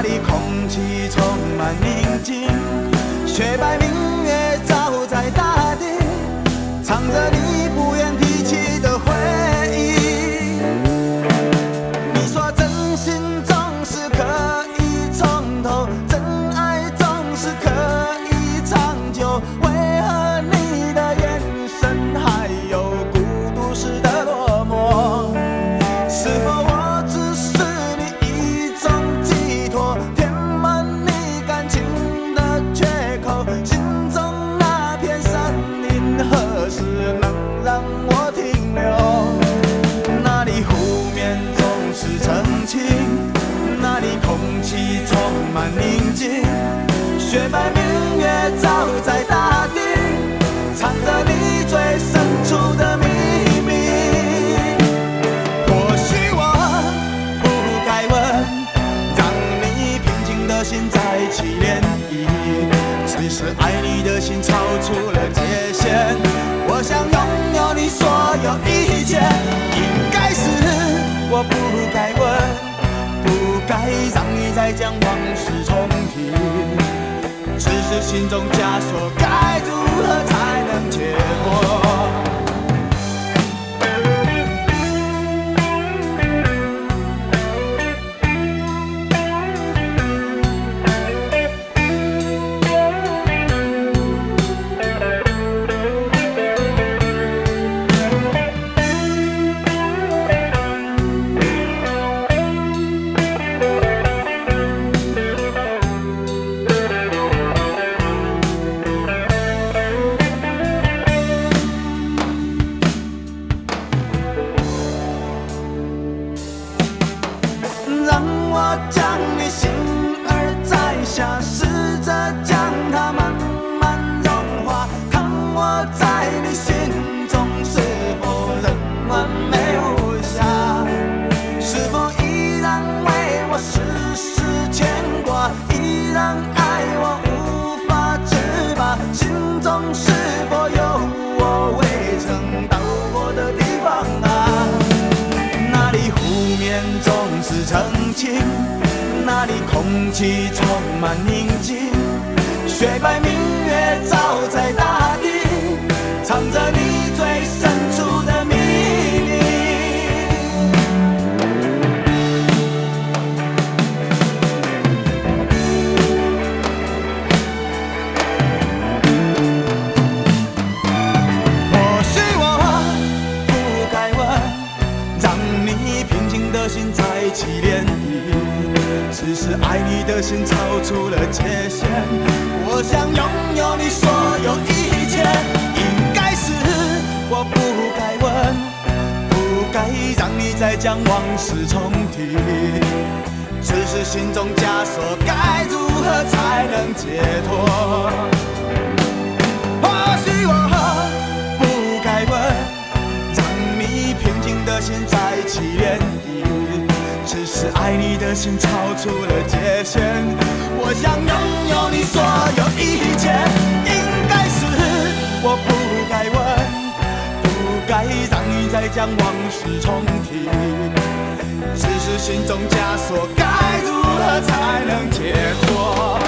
里空气充满宁静，雪白明月照在大地，藏着你不愿提起的回忆。你说真心总是可以从头，真爱总是可以长久，为何你的眼神还有孤独时的落寞？是否我只是你一种寄托，填满你感情的缺口？心中那片森林何时能让我停留？那里湖面总是澄清，那里空气充满宁静，雪白明月照在大地，藏着你最深处的秘密。或许我不该问，让你平静的心再起涟漪，只是爱你的心超出了界限。我想拥有你所有一切，应该是我不该问，不该让你再将往事重提，只是心中枷锁该如何才能解脱？让我将你心儿摘下，试着将它慢慢融化，看我在你心中是否仍完美无瑕，是否依然为我时时牵挂，依然爱我无法自拔，心中是否有我未曾到过的地方啊？那里湖面总是澄清，那里空气充满宁静，雪白明月照在大地，藏着你最深处的秘密。或许我不该问，让你平静的心再起涟漪，只是爱你的心超出了界限。我想拥有你所有一切，应该是我不该问，不该让你再将往事重提，只是心中枷锁该如何才能解脱？或许我不该问，让你平静的心再起涟漪，只是爱你的心超出了界限。我想拥有你所有一切，应该是我不该问，不该让你再将往事重提，只是心中枷锁该如何才能解脱？